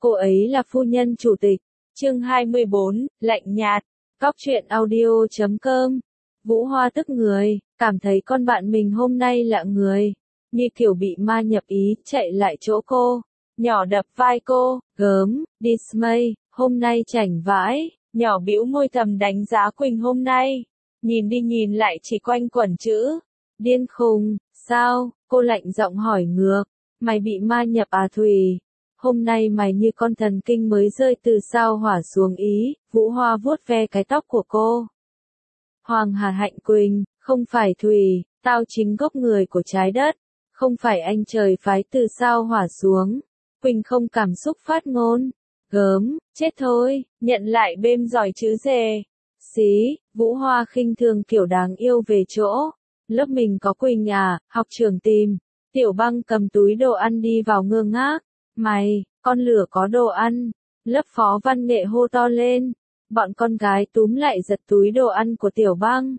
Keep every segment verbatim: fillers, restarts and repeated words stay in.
cô ấy là phu nhân chủ tịch. Chương hai mươi bốn, lạnh nhạt. Góc truyện audio chấm com. Vũ Hoa tức người, cảm thấy con bạn mình hôm nay lạ người, như kiểu bị ma nhập ý, chạy lại chỗ cô, nhỏ đập vai cô, gớm, dismay, hôm nay chảnh vãi, nhỏ bĩu môi thầm đánh giá Quỳnh hôm nay, nhìn đi nhìn lại chỉ quanh quẩn chữ, điên khùng, sao, cô lạnh giọng hỏi ngược, mày bị ma nhập à Thùy? Hôm nay mày như con thần kinh mới rơi từ sao hỏa xuống ý, Vũ Hoa vuốt ve cái tóc của cô. Hoàng Hà Hạnh Quỳnh, không phải Thùy, tao chính gốc người của trái đất, không phải anh trời phái từ sao hỏa xuống. Quỳnh không cảm xúc phát ngôn, gớm, chết thôi, nhận lại bêm giỏi chứ dề. Xí, Vũ Hoa khinh thường kiểu đáng yêu về chỗ, lớp mình có Quỳnh à, học trưởng tìm. Tiểu Băng cầm túi đồ ăn đi vào ngơ ngác, mày, con lửa có đồ ăn, lớp phó văn nghệ hô to lên. Bọn con gái túm lại giật túi đồ ăn của Tiểu Băng.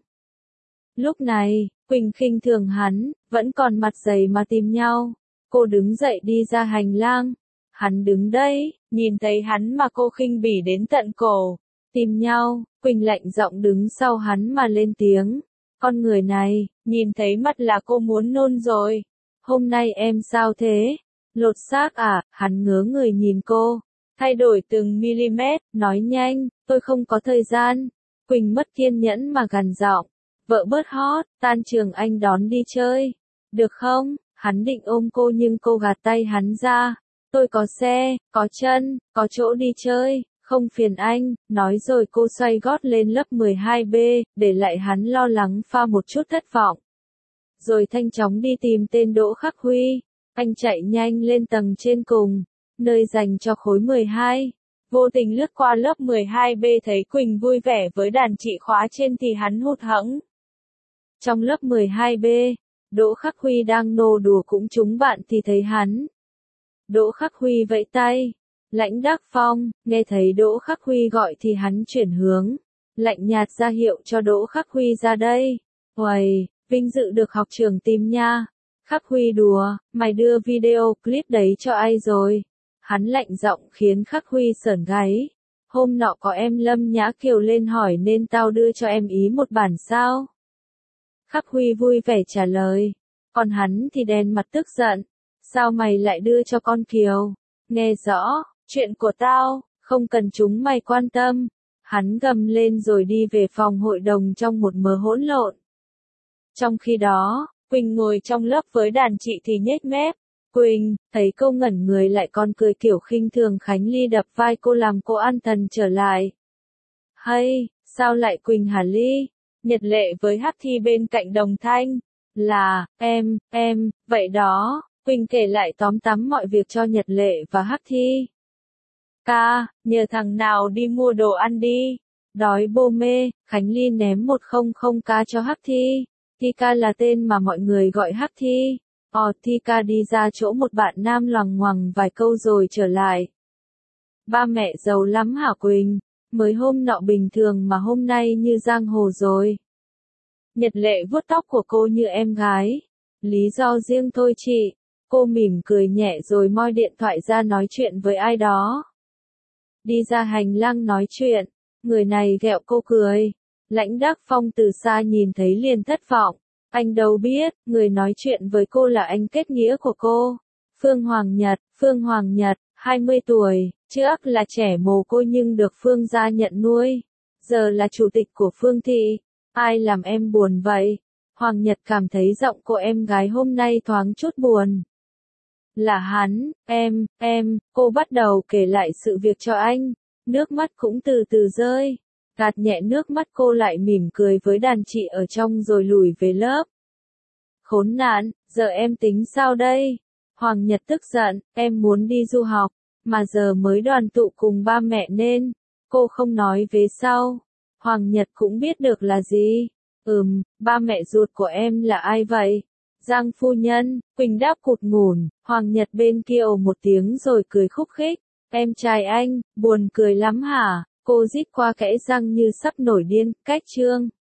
Lúc này, Quỳnh khinh thường hắn, vẫn còn mặt dày mà tìm nhau. Cô đứng dậy đi ra hành lang. Hắn đứng đây, nhìn thấy hắn mà cô khinh bỉ đến tận cổ. Tìm nhau, Quỳnh lạnh giọng đứng sau hắn mà lên tiếng. Con người này, nhìn thấy mặt là cô muốn nôn rồi. Hôm nay em sao thế? Lột xác à? Hắn ngớ người nhìn cô. Thay đổi từng mm, nói nhanh, tôi không có thời gian. Quỳnh mất kiên nhẫn mà gằn giọng, vợ bớt hot, tan trường anh đón đi chơi. Được không? Hắn định ôm cô nhưng cô gạt tay hắn ra. Tôi có xe, có chân, có chỗ đi chơi, không phiền anh, nói rồi cô xoay gót lên lớp mười hai B, để lại hắn lo lắng pha một chút thất vọng. Rồi nhanh chóng đi tìm tên Đỗ Khắc Huy. Anh chạy nhanh lên tầng trên cùng, nơi dành cho khối mười hai. Vô tình lướt qua lớp mười hai B thấy Quỳnh vui vẻ với đàn chị khóa trên thì hắn hụt hẫng. Trong lớp mười hai B, Đỗ Khắc Huy đang nô đùa cũng trúng bạn thì thấy hắn. Đỗ Khắc Huy vẫy tay. Lãnh Đắc Phong, nghe thấy Đỗ Khắc Huy gọi thì hắn chuyển hướng. Lạnh nhạt ra hiệu cho Đỗ Khắc Huy ra đây. Uầy, vinh dự được học trưởng tìm nha. Khắc Huy đùa, mày đưa video clip đấy cho ai rồi? Hắn lạnh giọng khiến Khắc Huy sởn gáy. Hôm nọ có em Lâm Nhã Kiều lên hỏi nên tao đưa cho em ý một bản sao? Khắc Huy vui vẻ trả lời. Còn hắn thì đen mặt tức giận. Sao mày lại đưa cho con Kiều? Nghe rõ, chuyện của tao, không cần chúng mày quan tâm. Hắn gầm lên rồi đi về phòng hội đồng trong một mớ hỗn lộn. Trong khi đó, Quỳnh ngồi trong lớp với đàn chị thì nhếch mép. Quỳnh, thấy cô ngẩn người lại còn cười kiểu khinh thường. Khánh Ly đập vai cô làm cô an thần trở lại. Hay, sao lại Quỳnh hả Ly? Nhật Lệ với Hắc Thi bên cạnh đồng thanh. Là, em, em, vậy đó. Quỳnh kể lại tóm tắm mọi việc cho Nhật Lệ và Hắc Thi. Ca, nhờ thằng nào đi mua đồ ăn đi. Đói bô mê, Khánh Ly ném một không không ca cho Hắc Thi. Thika là tên mà mọi người gọi Hắc Thi. Ồ, Thika đi ra chỗ một bạn nam loằng ngoằng vài câu rồi trở lại. Ba mẹ giàu lắm hả Quỳnh? Mới hôm nọ bình thường mà hôm nay như giang hồ rồi. Nhật Lệ vuốt tóc của cô như em gái. Lý do riêng thôi chị. Cô mỉm cười nhẹ rồi moi điện thoại ra nói chuyện với ai đó. Đi ra hành lang nói chuyện. Người này ghẹo cô cười. Lãnh Đắc Phong từ xa nhìn thấy liền thất vọng. Anh đâu biết, người nói chuyện với cô là anh kết nghĩa của cô. Phương Hoàng Nhật, Phương Hoàng Nhật, hai mươi tuổi, trước là trẻ mồ côi nhưng được Phương gia nhận nuôi. Giờ là chủ tịch của Phương thị. Ai làm em buồn vậy? Hoàng Nhật cảm thấy giọng cô em gái hôm nay thoáng chút buồn. Là hắn, em, em, cô bắt đầu kể lại sự việc cho anh. Nước mắt cũng từ từ rơi. Gạt nhẹ nước mắt cô lại mỉm cười với đàn chị ở trong rồi lùi về lớp. Khốn nạn, giờ em tính sao đây? Hoàng Nhật tức giận, em muốn đi du học, mà giờ mới đoàn tụ cùng ba mẹ nên, cô không nói về sau. Hoàng Nhật cũng biết được là gì. Ừm, ba mẹ ruột của em là ai vậy? Giang phu nhân, Quỳnh đáp cụt ngủn, Hoàng Nhật bên kia ồ một tiếng rồi cười khúc khích. Em trai anh, buồn cười lắm hả? Cô rít qua kẽ răng như sắp nổi điên, cách chương.